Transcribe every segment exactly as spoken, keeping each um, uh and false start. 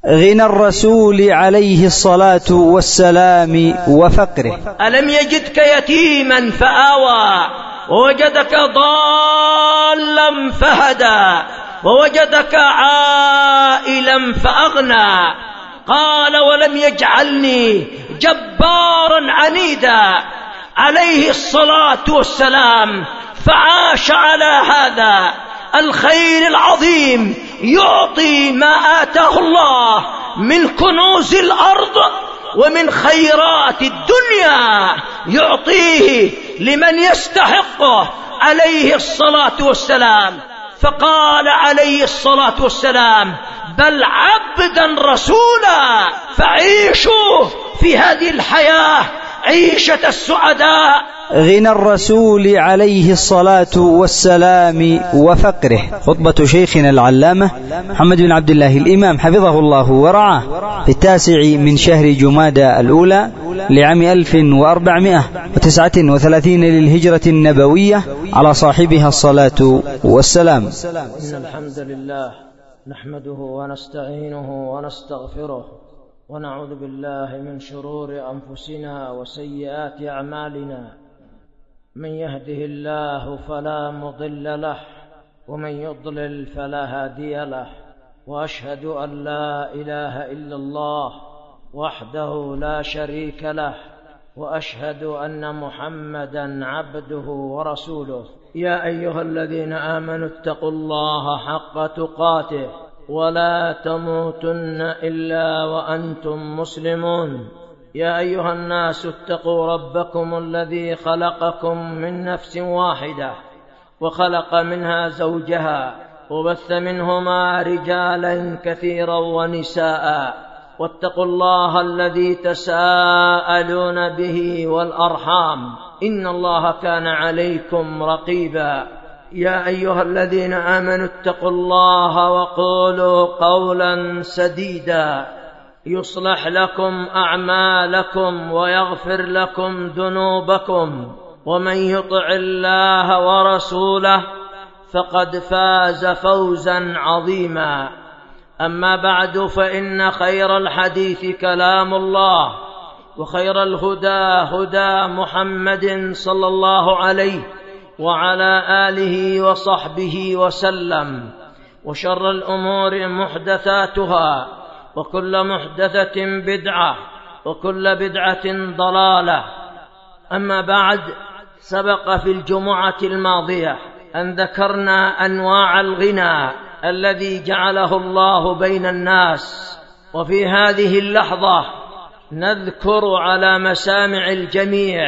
غنى الرسول عليه الصلاة والسلام وفقره. ألم يجدك يتيما فآوى ووجدك ضالا فهدى ووجدك عائلا فأغنى قال ولم يجعلني جبارا عنيدا عليه الصلاة والسلام، فعاش على هذا الخير العظيم، يعطي ما آتاه الله من كنوز الأرض ومن خيرات الدنيا يعطيه لمن يستحقه عليه الصلاة والسلام. فقال عليه الصلاة والسلام بل عبدا رسولا، فعيشوا في هذه الحياة عيشة السعداء. غنى الرسول عليه الصلاة والسلام وفقره. خطبة شيخنا العلامة محمد بن عبد الله الإمام حفظه الله ورعاه في التاسع من شهر جمادى الأولى لعام ألف وأربعمائة وتسعة وثلاثين للهجرة النبوية على صاحبها الصلاة والسلام. إن الحمد لله نحمده ونستعينه ونستغفره ونعوذ بالله من شرور أنفسنا وسيئات أعمالنا، من يهده الله فلا مضل له ومن يضلل فلا هادي له، وأشهد أن لا إله إلا الله وحده لا شريك له، وأشهد أن محمدا عبده ورسوله. يا أيها الذين آمنوا اتقوا الله حق تقاته ولا تموتن إلا وأنتم مسلمون. يا أيها الناس اتقوا ربكم الذي خلقكم من نفس واحدة وخلق منها زوجها وبث منهما رجالا كثيرا ونساء، واتقوا الله الذي تساءلون به والأرحام إن الله كان عليكم رقيبا. يا أيها الذين آمنوا اتقوا الله وقولوا قولا سديدا يصلح لكم أعمالكم ويغفر لكم ذنوبكم، ومن يطع الله ورسوله فقد فاز فوزا عظيما. أما بعد، فإن خير الحديث كلام الله، وخير الهدى هدى محمد صلى الله عليه وعلى آله وصحبه وسلم، وشر الأمور محدثاتها، وكل محدثة بدعة، وكل بدعة ضلالة. أما بعد، سبق في الجمعة الماضية أن ذكرنا أنواع الغنى الذي جعله الله بين الناس، وفي هذه اللحظة نذكر على مسامع الجميع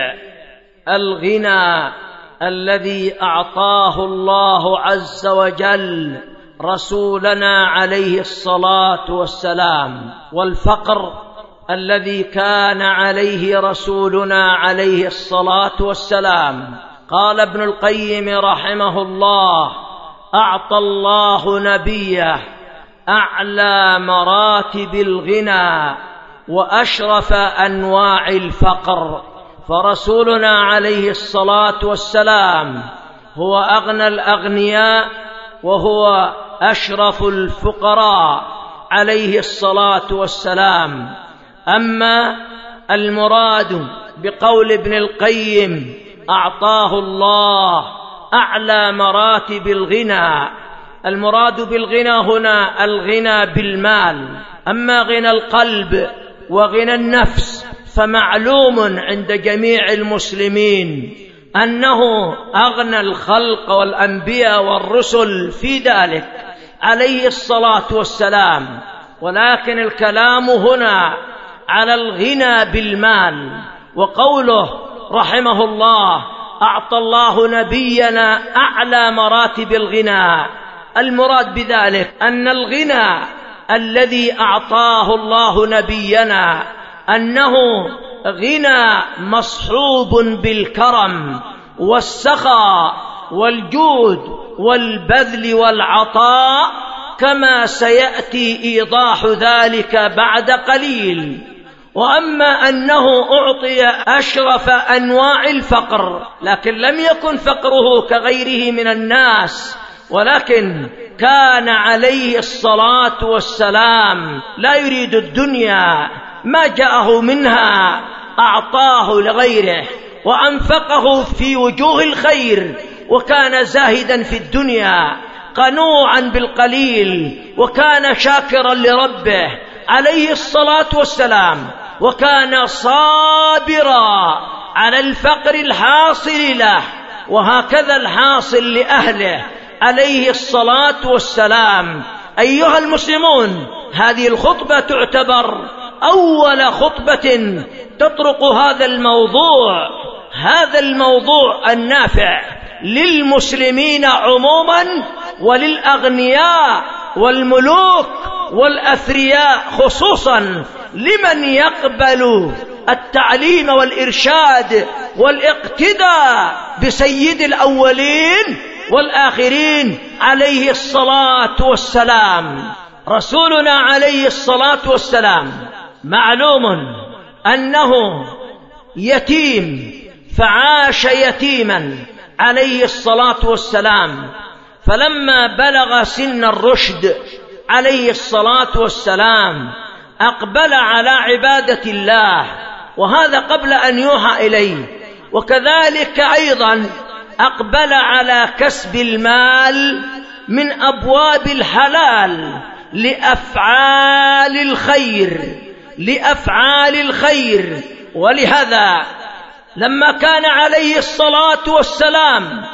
الغنى الذي أعطاه الله عز وجل رسولنا عليه الصلاة والسلام، والفقر الذي كان عليه رسولنا عليه الصلاة والسلام. قال ابن القيم رحمه الله: أعطى الله نبيه أعلى مراتب الغنى وأشرف أنواع الفقر، فرسولنا عليه الصلاة والسلام هو أغنى الأغنياء وهو أشرف الفقراء عليه الصلاة والسلام. أما المراد بقول ابن القيم أعطاه الله أعلى مراتب الغنى، المراد بالغنى هنا الغنى بالمال. أما غنى القلب وغنى النفس فمعلوم عند جميع المسلمين أنه أغنى الخلق والأنبياء والرسل في ذلك عليه الصلاة والسلام، ولكن الكلام هنا على الغنى بالمال. وقوله رحمه الله: أعطى الله نبينا أعلى مراتب الغنى، المراد بذلك أن الغنى الذي أعطاه الله نبينا أنه غنى مصحوب بالكرم والسخاء والجود والبذل والعطاء، كما سيأتي إيضاح ذلك بعد قليل. وأما أنه أعطي أشرف أنواع الفقر، لكن لم يكن فقره كغيره من الناس، ولكن كان عليه الصلاة والسلام لا يريد الدنيا، ما جاءه منها أعطاه لغيره وأنفقه في وجوه الخير، وكان زاهدا في الدنيا قنوعا بالقليل، وكان شاكرا لربه عليه الصلاة والسلام، وكان صابرا على الفقر الحاصل له، وهكذا الحاصل لأهله عليه الصلاة والسلام. أيها المسلمون، هذه الخطبة تعتبر أول خطبة تطرق هذا الموضوع هذا الموضوع النافع للمسلمين عموما، وللأغنياء والملوك والأثرياء خصوصا، لمن يقبل التعليم والإرشاد والاقتداء بسيد الأولين والآخرين عليه الصلاة والسلام. رسولنا عليه الصلاة والسلام معلوم أنه يتيم، فعاش يتيما عليه الصلاة والسلام، فلما بلغ سن الرشد عليه الصلاة والسلام أقبل على عبادة الله، وهذا قبل أن يوحى إليه، وكذلك أيضا أقبل على كسب المال من أبواب الحلال لأفعال الخير لأفعال الخير ولهذا لما كان عليه الصلاة والسلام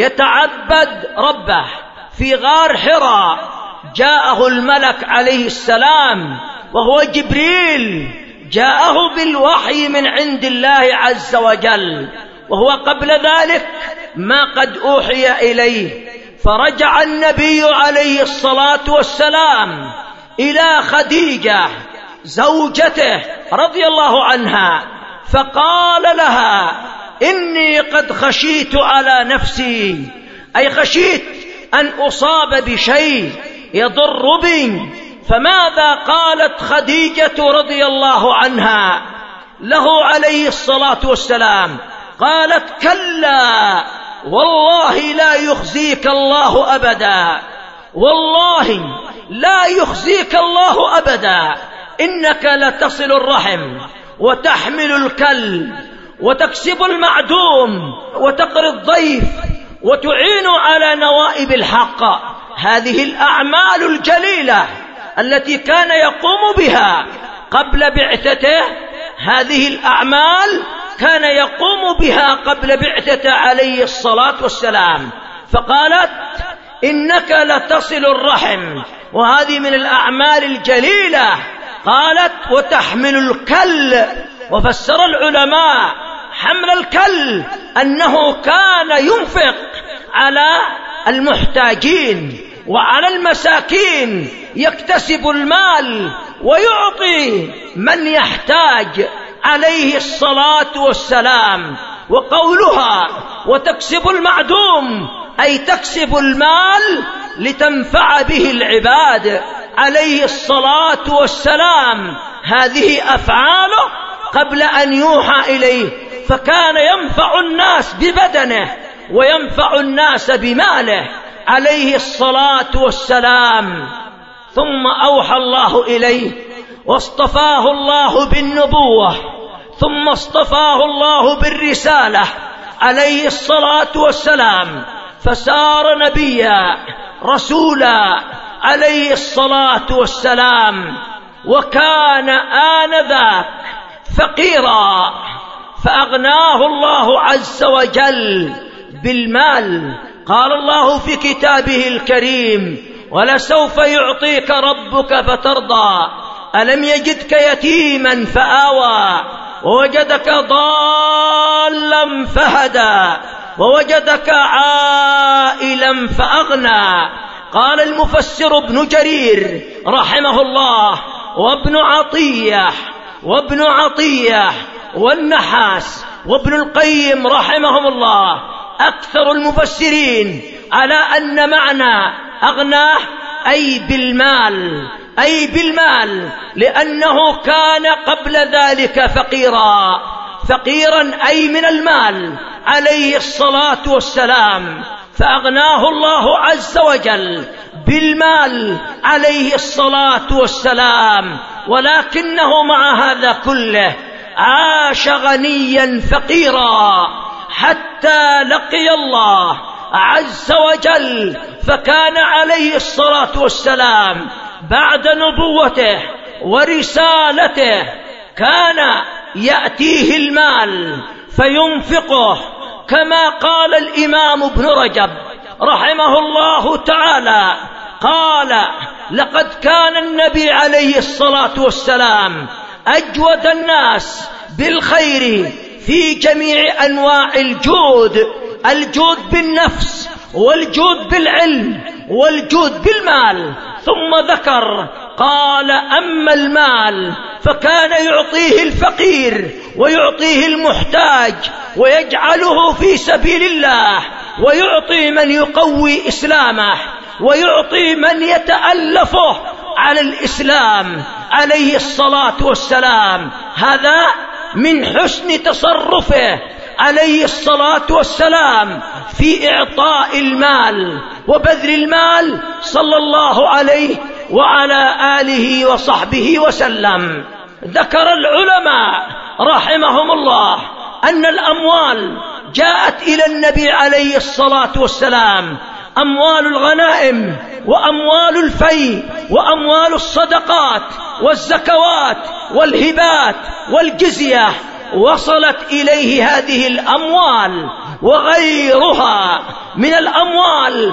يتعبد ربه في غار حراء، جاءه الملك عليه السلام وهو جبريل، جاءه بالوحي من عند الله عز وجل، وهو قبل ذلك ما قد أوحي إليه. فرجع النبي عليه الصلاة والسلام إلى خديجة زوجته رضي الله عنها، فقال لها: إني قد خشيت على نفسي، أي خشيت أن أصاب بشيء يضر بي. فماذا قالت خديجة رضي الله عنها له عليه الصلاة والسلام؟ قالت: كلا والله لا يخزيك الله أبدا، والله لا يخزيك الله أبدا، إنك لتصل الرحم وتحمل الكل وتكسب المعدوم وتقري الضيف وتعين على نوائب الحق. هذه الأعمال الجليلة التي كان يقوم بها قبل بعثته، هذه الأعمال كان يقوم بها قبل بعثته عليه الصلاة والسلام. فقالت: إنك لتصل الرحم، وهذه من الأعمال الجليلة. قالت: وتحمل الكل. وفسر العلماء حمل الكل أنه كان ينفق على المحتاجين وعلى المساكين، يكتسب المال ويعطي من يحتاج عليه الصلاة والسلام. وقولها وتكسب المعدوم أي تكسب المال لتنفع به العباد عليه الصلاة والسلام. هذه أفعاله قبل أن يوحى إليه، فكان ينفع الناس ببدنه وينفع الناس بماله عليه الصلاة والسلام. ثم أوحى الله إليه واصطفاه الله بالنبوة، ثم اصطفاه الله بالرسالة عليه الصلاة والسلام، فصار نبيا رسولا عليه الصلاة والسلام. وكان آنذاك فقيرا، فأغناه الله عز وجل بالمال. قال الله في كتابه الكريم: ولسوف يعطيك ربك فترضى، ألم يجدك يتيما فآوى، ووجدك ضالا فهدى، ووجدك عائلا فأغنى. قال المفسر ابن جرير رحمه الله وابن عطية وابن عطية والنحاس وابن القيم رحمهم الله أكثر المفسرين على أن معنى أغناه أي بالمال، أي بالمال، لأنه كان قبل ذلك فقيرا، فقيرا أي من المال عليه الصلاة والسلام، فأغناه الله عز وجل بالمال عليه الصلاة والسلام، ولكنه مع هذا كله عاش غنيا فقيرا حتى لقي الله عز وجل. فكان عليه الصلاة والسلام بعد نبوته ورسالته كان يأتيه المال فينفقه، كما قال الإمام ابن رجب رحمه الله تعالى، قال: لقد كان النبي عليه الصلاة والسلام أجود الناس بالخير في جميع أنواع الجود، الجود بالنفس والجود بالعلم والجود بالمال. ثم ذكر قال: أما المال فكان يعطيه الفقير ويعطيه المحتاج ويجعله في سبيل الله، ويعطي من يقوي إسلامه، ويعطي من يتألفه على الإسلام عليه الصلاة والسلام. هذا من حسن تصرفه عليه الصلاة والسلام في إعطاء المال وبذل المال صلى الله عليه وعلى آله وصحبه وسلم. ذكر العلماء رحمهم الله أن الأموال جاءت إلى النبي عليه الصلاة والسلام، أموال الغنائم وأموال الفيء وأموال الصدقات والزكوات والهبات والجزية، وصلت إليه هذه الأموال وغيرها من الأموال،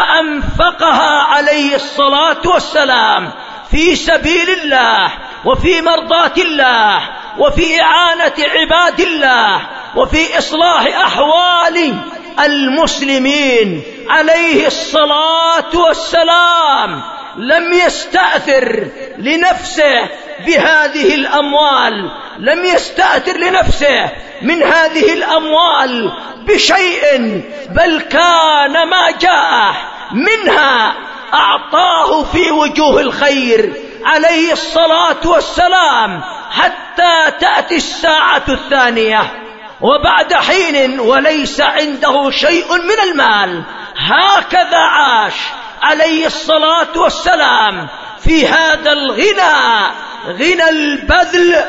فأنفقها عليه الصلاة والسلام في سبيل الله وفي مرضاة الله وفي إعانة عباد الله وفي إصلاح أحوال المسلمين عليه الصلاة والسلام. لم يستأثر لنفسه بهذه الأموال، لم يستأثر لنفسه من هذه الأموال بشيء، بل كان ما جاء منها أعطاه في وجوه الخير عليه الصلاة والسلام حتى تأتي الساعة الثانية وبعد حين وليس عنده شيء من المال. هكذا عاش عليه الصلاة والسلام في هذا الغنى، غنى البذل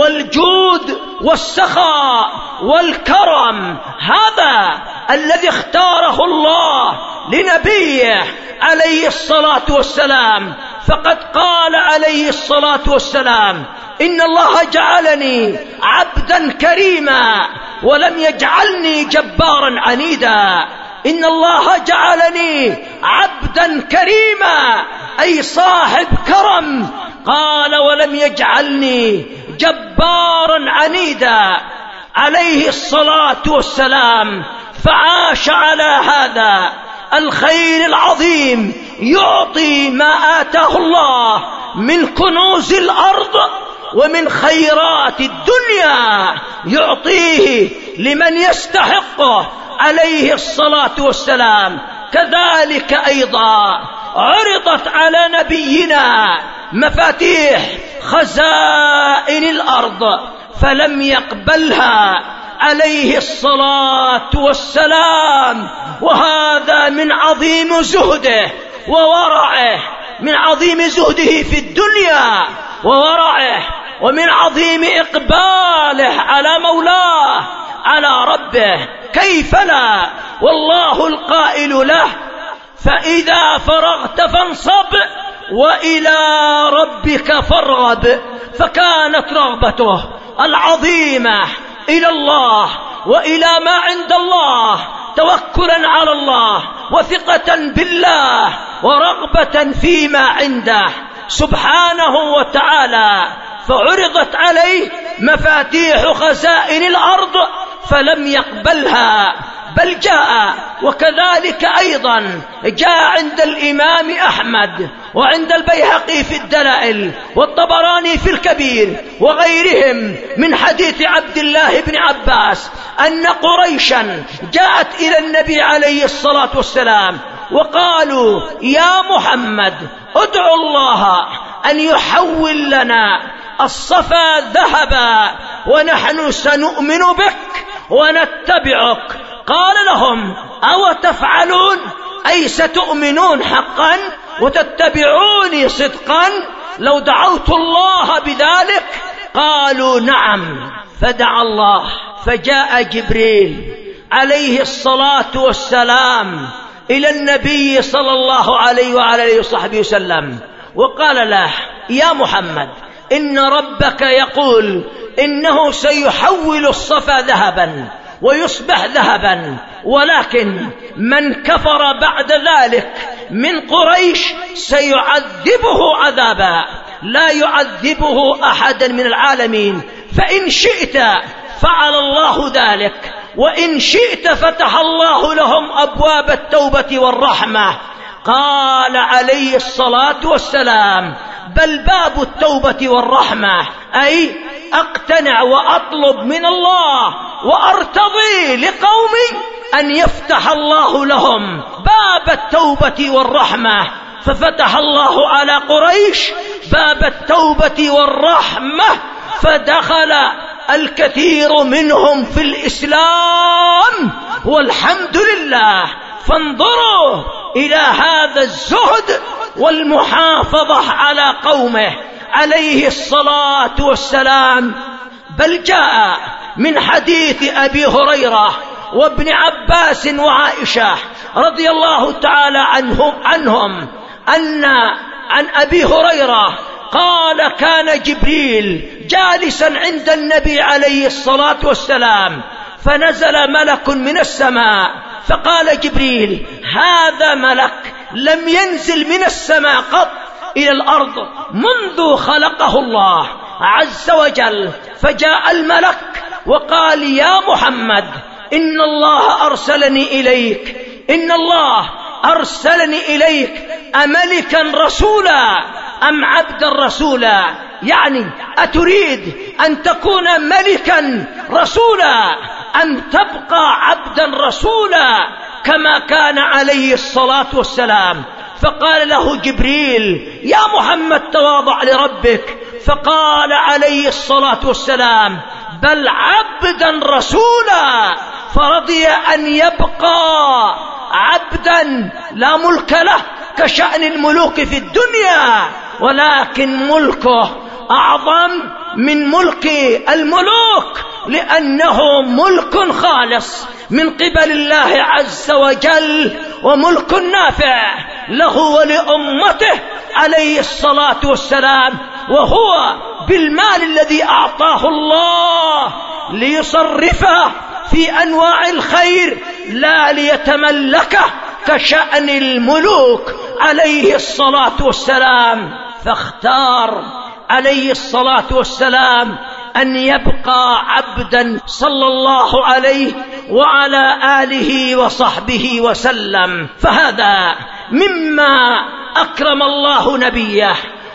والجود والسخاء والكرم. هذا الذي اختاره الله لنبيه عليه الصلاة والسلام. فقد قال عليه الصلاة والسلام: إن الله جعلني عبدا كريما ولم يجعلني جبارا عنيدا. إن الله جعلني عبدا كريما أي صاحب كرم، قال: ولم يجعلني جبارا عنيدا عليه الصلاة والسلام. فعاش على هذا الخير العظيم، يعطي ما آتاه الله من كنوز الأرض ومن خيرات الدنيا، يعطيه لمن يستحقه عليه الصلاة والسلام. كذلك أيضا عرضت على نبينا مفاتيح خزائن الأرض فلم يقبلها عليه الصلاة والسلام، وهذا من عظيم زهده وورعه، من عظيم زهده في الدنيا وورعه، ومن عظيم إقباله على مولاه على ربه. كيف لا؟ والله القائل له: فإذا فرغت فانصب وإلى ربك فارغب. فكانت رغبته العظيمة إلى الله وإلى ما عند الله، توكلا على الله وثقة بالله ورغبة فيما عنده سبحانه وتعالى. فعرضت عليه مفاتيح خزائن الأرض فلم يقبلها، بل جاء. وكذلك أيضا جاء عند الإمام أحمد وعند البيهقي في الدلائل والطبراني في الكبير وغيرهم من حديث عبد الله بن عباس أن قريشا جاءت إلى النبي عليه الصلاة والسلام وقالوا: يا محمد، ادعو الله أن يحول لنا الصفا ذهبا ونحن سنؤمن بك ونتبعك. قال لهم: أو تفعلون أي ستؤمنون حقا؟ وتتبعوني صدقا لو دعوت الله بذلك؟ قالوا نعم. فدعا الله، فجاء جبريل عليه الصلاة والسلام إلى النبي صلى الله عليه وعلى آله وصحبه وسلم وقال له: يا محمد، إن ربك يقول إنه سيحول الصفا ذهبا ويصبح ذهبا، ولكن من كفر بعد ذلك من قريش سيعذبه عذابا لا يعذبه أحدا من العالمين، فإن شئت فعل الله ذلك، وإن شئت فتح الله لهم أبواب التوبة والرحمة. قال عليه الصلاة والسلام: بل باب التوبة والرحمة، أي أقتنع وأطلب من الله وأرتضي لقومي أن يفتح الله لهم باب التوبة والرحمة. ففتح الله على قريش باب التوبة والرحمة، فدخل الكثير منهم في الإسلام والحمد لله. فانظروا إلى هذا الزهد والمحافظة على قومه عليه الصلاة والسلام. بل جاء من حديث أبي هريرة وابن عباس وعائشة رضي الله تعالى عنهم, عنهم أن عن أبي هريرة قال: كان جبريل جالسا عند النبي عليه الصلاة والسلام، فنزل ملك من السماء، فقال جبريل: هذا ملك لم ينزل من السماء قط إلى الأرض منذ خلقه الله عز وجل. فجاء الملك وقال: يا محمد، إن الله أرسلني إليك، إن الله أرسلني إليك أملكا رسولا أم عبدا رسولا؟ يعني أتريد أن تكون ملكا رسولا أم تبقى عبدا رسولا كما كان عليه الصلاة والسلام؟ فقال له جبريل: يا محمد، تواضع لربك. فقال عليه الصلاة والسلام: بل عبدا رسولا. فرضي أن يبقى عبدا لا ملك له كشأن الملوك في الدنيا، ولكن ملكه أعظم من ملك الملوك، لأنه ملك خالص من قبل الله عز وجل، وملك نافع له ولأمته عليه الصلاة والسلام، وهو بالمال الذي أعطاه الله ليصرفه في أنواع الخير لا ليتملكه كشأن الملوك عليه الصلاة والسلام. فاختار عليه الصلاة والسلام أن يبقى عبدا صلى الله عليه وعلى آله وصحبه وسلم. فهذا مما أكرم الله نبيه،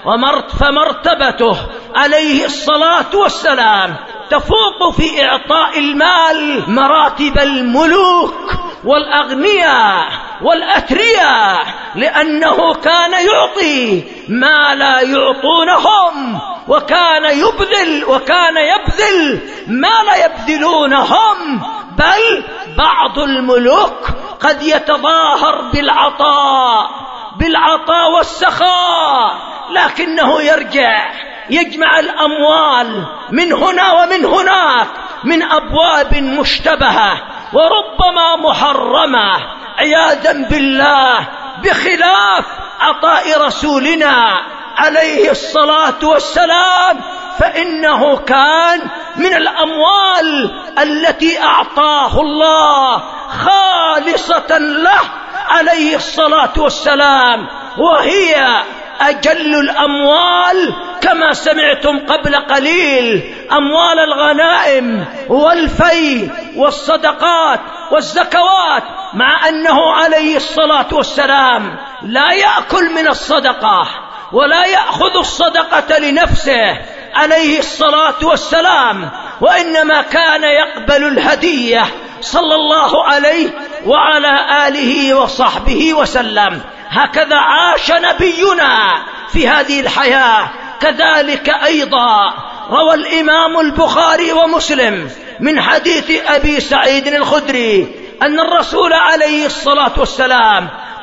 فمرتبته عليه الصلاة والسلام تفوق في إعطاء المال مراتب الملوك والأغنياء والأثرياء، لأنه كان يعطي ما لا يعطونهم، وكان يبذل وكان يبذل ما لا يبذلونهم. بل بعض الملوك قد يتظاهر بالعطاء بالعطاء والسخاء، لكنه يرجع يجمع الأموال من هنا ومن هناك من أبواب مشتبهة وربما محرمة عياذا بالله، بخلاف عطاء رسولنا عليه الصلاة والسلام، فإنه كان من الأموال التي أعطاه الله خالصة له عليه الصلاة والسلام، وهي أجل الأموال كما سمعتم قبل قليل، أموال الغنائم والفي والصدقات والزكوات، مع أنه عليه الصلاة والسلام لا يأكل من الصدقة ولا يأخذ الصدقة لنفسه عليه الصلاة والسلام، وإنما كان يقبل الهدية صلى الله عليه وعلى آله وصحبه وسلم. هكذا عاش نبينا في هذه الحياة. كذلك أيضا روى الإمام البخاري ومسلم من حديث أبي سعيد الخدري أن الرسول عليه الصلاة والسلام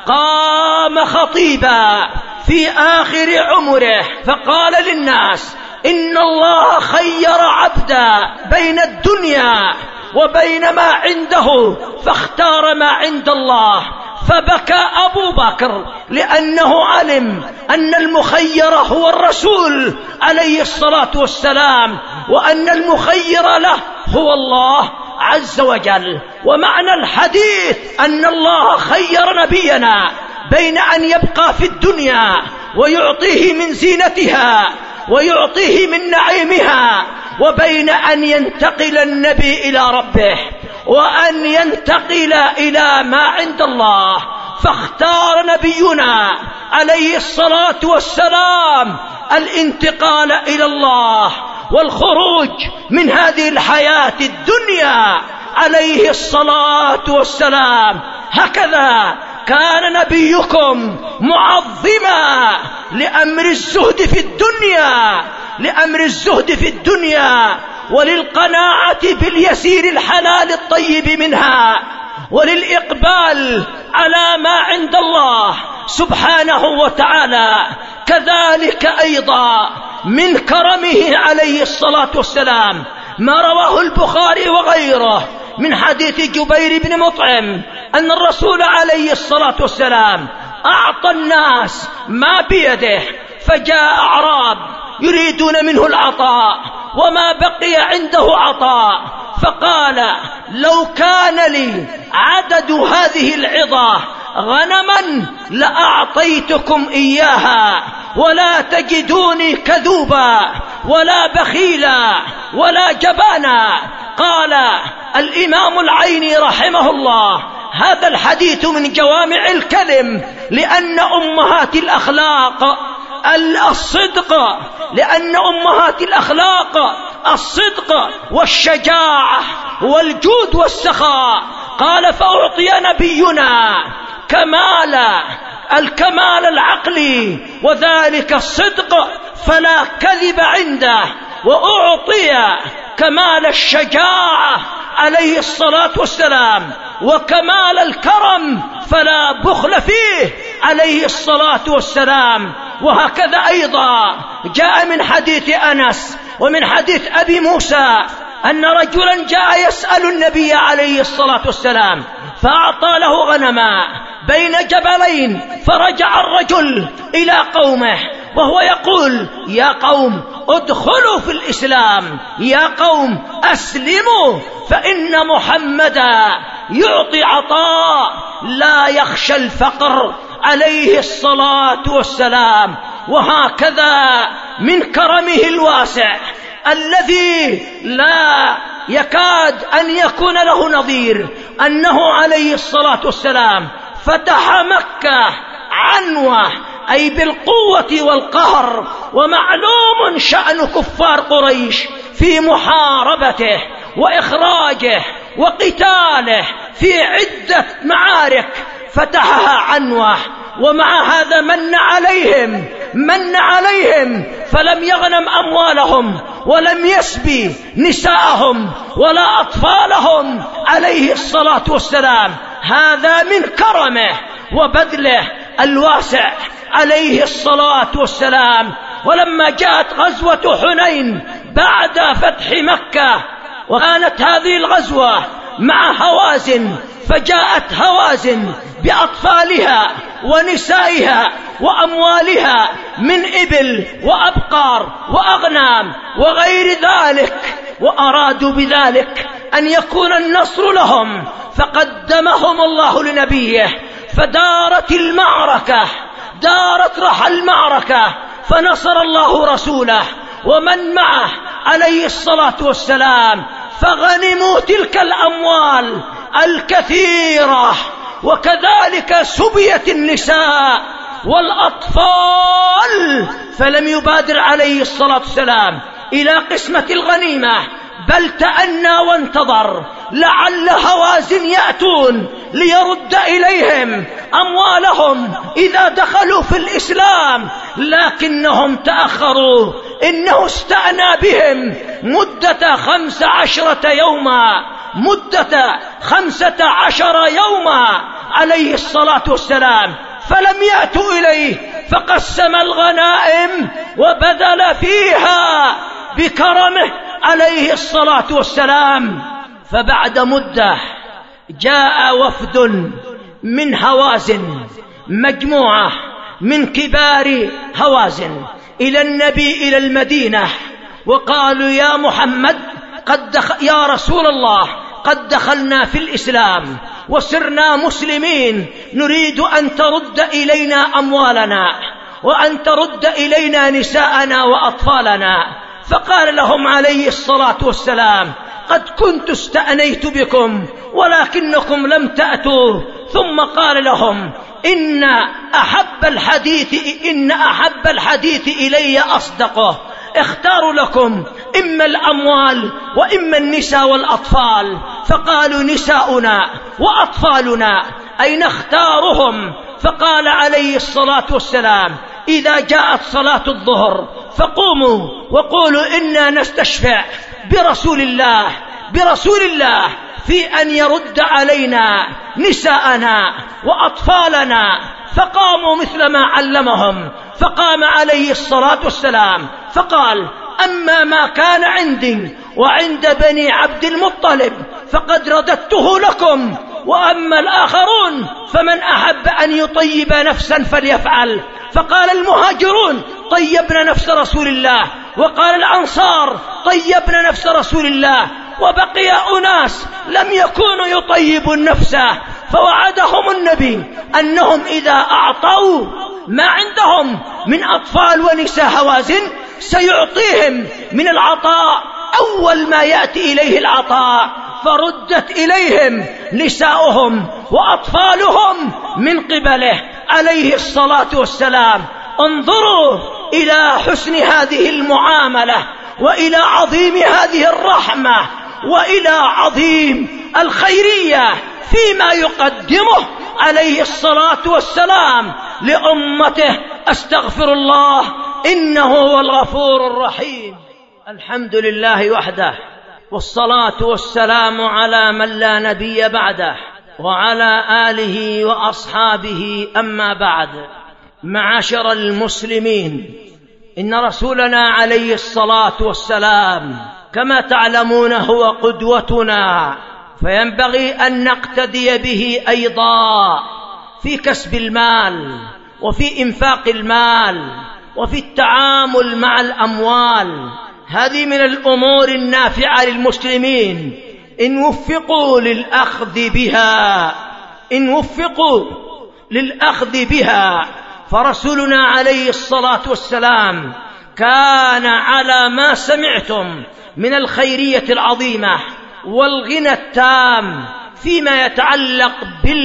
قام خطيبا في آخر عمره فقال للناس: إن الله خير عبدا بين الدنيا وبين ما عنده فاختار ما عند الله. فبكى أبو بكر لأنه علم أن المخير هو الرسول عليه الصلاة والسلام، وأن المخير له هو الله عز وجل. ومعنى الحديث أن الله خير نبينا بين أن يبقى في الدنيا ويعطيه من زينتها ويعطيه من نعيمها، وبين أن ينتقل النبي إلى ربه وأن ينتقل إلى ما عند الله. فاختار نبينا عليه الصلاة والسلام الانتقال إلى الله والخروج من هذه الحياة الدنيا عليه الصلاة والسلام. هكذا كان نبيكم معظما لأمر الزهد في الدنيا لأمر الزهد في الدنيا وللقناعة باليسير الحلال الطيب منها، وللإقبال على ما عند الله سبحانه وتعالى. كذلك أيضا من كرمه عليه الصلاة والسلام ما رواه البخاري وغيره من حديث جبير بن مطعم أن الرسول عليه الصلاة والسلام أعطى الناس ما بيده، فجاء أعراب يريدون منه العطاء وما بقي عنده عطاء، فقال: لو كان لي عدد هذه العظة غنما لأعطيتكم إياها، ولا تجدوني كذوبا ولا بخيلا ولا جبانا. قال الإمام العيني رحمه الله: هذا الحديث من جوامع الكلم، لأن أمهات الأخلاق الصدق لأن أمهات الأخلاق الصدق والشجاعة والجود والسخاء. قال: فأعطي نبينا كمال الكمال العقلي وذلك الصدق فلا كذب عنده، وأعطي كمال الشجاعة عليه الصلاة والسلام وكمال الكرم فلا بخل فيه عليه الصلاة والسلام. وهكذا أيضا جاء من حديث أنس ومن حديث أبي موسى أن رجلا جاء يسأل النبي عليه الصلاة والسلام فأعطى له غنما بين جبلين، فرجع الرجل إلى قومه وهو يقول: يا قوم ادخلوا في الإسلام، يا قوم أسلموا، فإن محمدا يعطي عطاء لا يخشى الفقر عليه الصلاة والسلام. وهكذا من كرمه الواسع الذي لا يكاد أن يكون له نظير أنه عليه الصلاة والسلام فتح مكة عنوة، أي بالقوة والقهر، ومعلوم شأن كفار قريش في محاربته وإخراجه وقتاله في عدة معارك فتحها عنوة. ومع هذا من عليهم من عليهم فلم يغنم أموالهم ولم يسبي نساءهم ولا أطفالهم عليه الصلاة والسلام. هذا من كرمه وبذله الواسع عليه الصلاة والسلام. ولما جاءت غزوة حنين بعد فتح مكة، وكانت هذه الغزوة مع هوازن، فجاءت هوازن بأطفالها ونسائها وأموالها من إبل وأبقار وأغنام وغير ذلك، وأرادوا بذلك أن يكون النصر لهم، فقدمهم الله لنبيه، فدارت المعركة دارت رحى المعركة، فنصر الله رسوله ومن معه عليه الصلاة والسلام، فغنموا تلك الأموال الكثيرة. وكذلك سبيت النساء والأطفال، فلم يبادر عليه الصلاة والسلام إلى قسمة الغنيمة، بل تأنى وانتظر لعل هوازن يأتون ليرد إليهم أموالهم إذا دخلوا في الإسلام، لكنهم تأخروا. إنه استأنى بهم مدة خمس عشرة يوما مدة خمسة عشر يوما عليه الصلاة والسلام، فلم يأتوا إليه فقسم الغنائم وبذل فيها بكرمه عليه الصلاة والسلام. فبعد مدة جاء وفد من هوازن، مجموعة من كبار هوازن إلى النبي إلى المدينة، وقالوا يا محمد قد دخل يا رسول الله قد دخلنا في الإسلام وصرنا مسلمين، نريد أن ترد إلينا أموالنا وأن ترد إلينا نساءنا وأطفالنا. فقال لهم عليه الصلاة والسلام قد كنت استأنيت بكم ولكنكم لم تأتوا. ثم قال لهم إن أحب الحديث إن أحب الحديث إلي أصدقه، اختاروا لكم إما الأموال وإما النساء والأطفال. فقالوا نساؤنا وأطفالنا أين نختارهم؟ فقال عليه الصلاة والسلام إذا جاءت صلاة الظهر فقوموا وقولوا إنا نستشفع برسول الله برسول الله في أن يرد علينا نساءنا وأطفالنا. فقاموا مثل ما علمهم، فقام عليه الصلاة والسلام فقال أما ما كان عندي وعند بني عبد المطلب فقد رددته لكم، وأما الآخرون فمن أحب أن يطيب نفسا فليفعل. فقال المهاجرون طيبنا نفس رسول الله، وقال الأنصار طيبنا نفس رسول الله، وبقي أناس لم يكونوا يطيبوا النفس. فوعدهم النبي أنهم إذا أعطوا ما عندهم من أطفال ونساء هوازن سيعطيهم من العطاء أول ما يأتي إليه العطاء. فردت إليهم نساؤهم وأطفالهم من قبله عليه الصلاة والسلام. انظروا إلى حسن هذه المعاملة، وإلى عظيم هذه الرحمة، وإلى عظيم الخيرية فيما يقدمه عليه الصلاة والسلام لأمته. أستغفر الله إنه هو الغفور الرحيم. الحمد لله وحده، والصلاة والسلام على من لا نبي بعده، وعلى آله وأصحابه. أما بعد، معاشر المسلمين، إن رسولنا عليه الصلاة والسلام كما تعلمون هو قدوتنا، فينبغي أن نقتدي به أيضا في كسب المال وفي إنفاق المال وفي التعامل مع الأموال. هذه من الأمور النافعة للمسلمين إن وفقوا للأخذ بها إن وفقوا للأخذ بها. فرسولنا عليه الصلاة والسلام كان على ما سمعتم من الخيرية العظيمة والغنى التام فيما يتعلق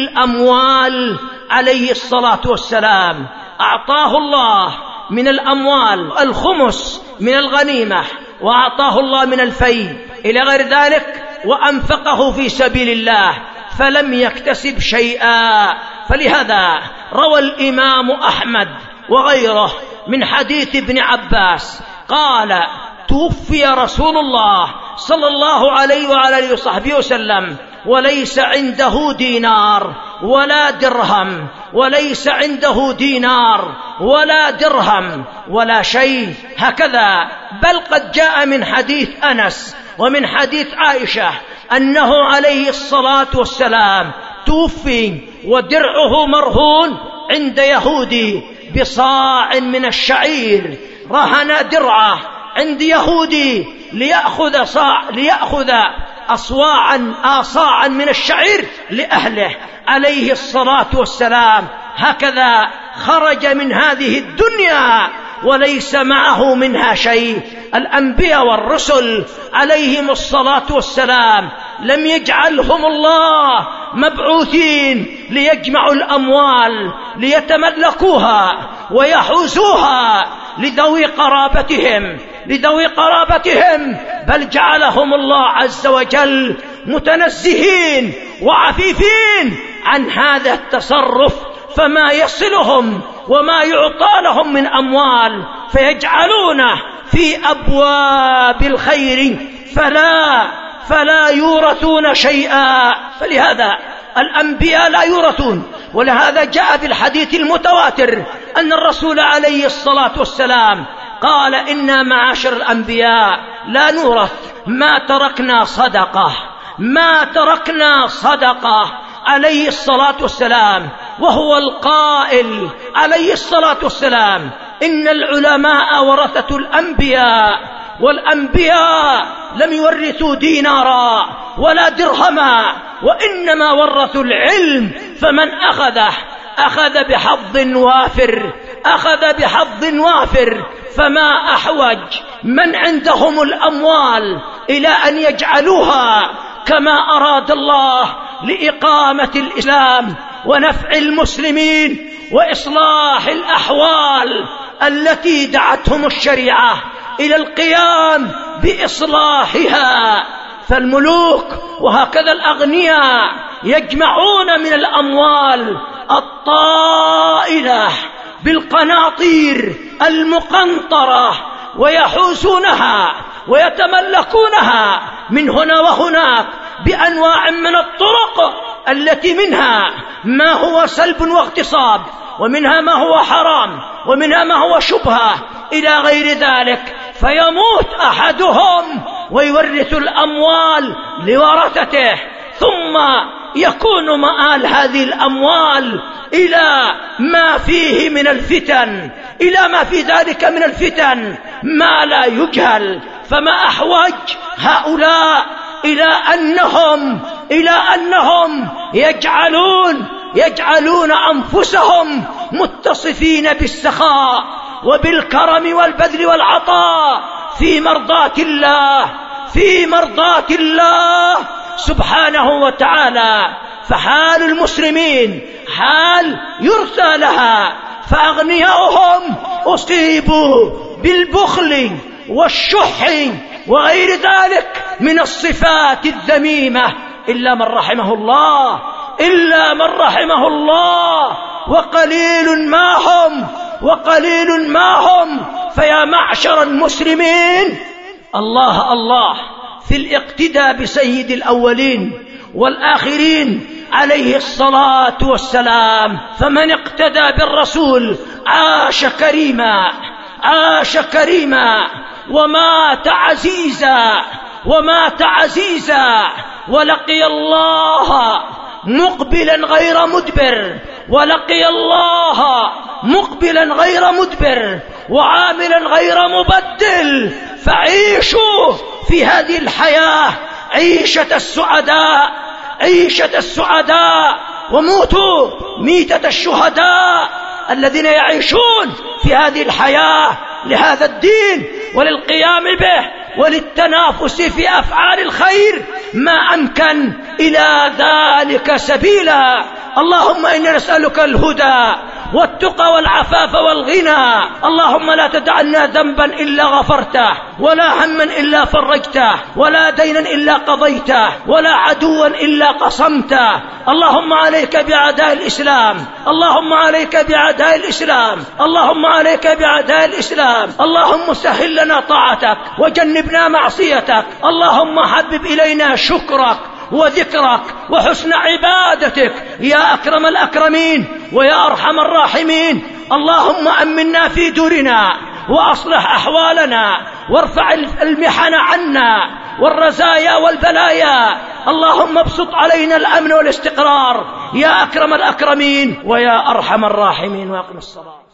بالأموال عليه الصلاة والسلام. أعطاه الله من الأموال الخمس من الغنيمة، وأعطاه الله من الفيء إلى غير ذلك، وأنفقه في سبيل الله فلم يكتسب شيئا. فلهذا روى الإمام أحمد وغيره من حديث ابن عباس قال توفي رسول الله صلى الله عليه وعلى آله وصحبه وسلم وليس عنده دينار ولا درهم وليس عنده دينار ولا درهم ولا شيء هكذا. بل قد جاء من حديث أنس ومن حديث عائشة أنه عليه الصلاة والسلام توفي ودرعه مرهون عند يهودي بصاع من الشعير. رهن درعه عند يهودي ليأخذ صاع ليأخذ أصواعا آصاعا من الشعير لأهله عليه الصلاة والسلام. هكذا خرج من هذه الدنيا وليس معه منها شيء. الأنبياء والرسل عليهم الصلاة والسلام لم يجعلهم الله مبعوثين ليجمعوا الأموال ليتملكوها ويحوزوها لذوي قرابتهم لذوي قرابتهم بل جعلهم الله عز وجل متنزهين وعفيفين عن هذا التصرف. فما يصلهم وما يعطى لهم من أموال فيجعلونه في أبواب الخير فلا فلا يورثون شيئا. فلهذا الأنبياء لا يورثون. ولهذا جاء في الحديث المتواتر أن الرسول عليه الصلاة والسلام قال إنا معاشر الأنبياء لا نورث ما تركنا صدقة، ما تركنا صدقة عليه الصلاة والسلام. وهو القائل عليه الصلاة والسلام إن العلماء ورثة الأنبياء، والأنبياء لم يورثوا دينارا ولا درهما، وإنما ورثوا العلم، فمن أخذه أخذ بحظ وافر، أخذ بحظ وافر. فما أحوج من عندهم الأموال إلى أن يجعلوها كما أراد الله لإقامة الإسلام ونفع المسلمين وإصلاح الأحوال التي دعتهم الشريعة إلى القيام بإصلاحها. فالملوك وهكذا الأغنياء يجمعون من الأموال الطائلة بالقناطير المقنطرة ويحوزونها ويتملكونها من هنا وهناك بأنواع من الطرق، التي منها ما هو سلب واغتصاب، ومنها ما هو حرام، ومنها ما هو شبهة إلى غير ذلك. فيموت أحدهم ويورث الأموال لورثته، ثم يكون مآل هذه الأموال إلى ما فيه من الفتن، إلى ما في ذلك من الفتن ما لا يجهل. فما أحوج هؤلاء إلى أنهم إلى أنهم يجعلون يجعلون أنفسهم متصفين بالسخاء وبالكرم والبذل والعطاء في مرضاة الله في مرضاة الله سبحانه وتعالى. فحال المسلمين حال يرثى لها، فأغنياؤهم أصيبوا بالبخل والشح وغير ذلك من الصفات الذميمة، إلا من رحمه الله إلا من رحمه الله وقليل ما هم وقليل ما هم. فيا معشر المسلمين، الله الله في الاقتداء بسيد الأولين والآخرين عليه الصلاة والسلام. فمن اقتدى بالرسول عاش كريما عاش كريما ومات عزيزا ومات عزيزا ولقي الله مقبلا غير مدبر ولقي الله مقبلا غير مدبر وعاملا غير مبدل. فعيشوا في هذه الحياة عيشة السعداء عيشة السعداء وموتوا ميتة الشهداء الذين يعيشون في هذه الحياة لهذا الدين وللقيام به وللتنافس في أفعال الخير ما أمكن إلى ذلك سبيلا. اللهم إنا نسألك الهدى والتقى والعفاف والغنى. اللهم لا تدع لنا ذنبا إلا غفرته، ولا هما إلا فرجته، ولا دينا إلا قضيته، ولا عدوا إلا قصمته. اللهم عليك بأعداء الإسلام اللهم عليك بأعداء الإسلام اللهم عليك بأعداء الإسلام. اللهم سهل لنا طاعتك وجنبنا معصيتك. اللهم حبب إلينا شكرك وذكرك وحسن عبادتك يا أكرم الأكرمين ويا أرحم الراحمين. اللهم أمنا في دورنا وأصلح أحوالنا وارفع المحن عنا والرزايا والبلايا. اللهم ابسط علينا الأمن والاستقرار يا أكرم الأكرمين ويا أرحم الراحمين. وأقم الصلاة.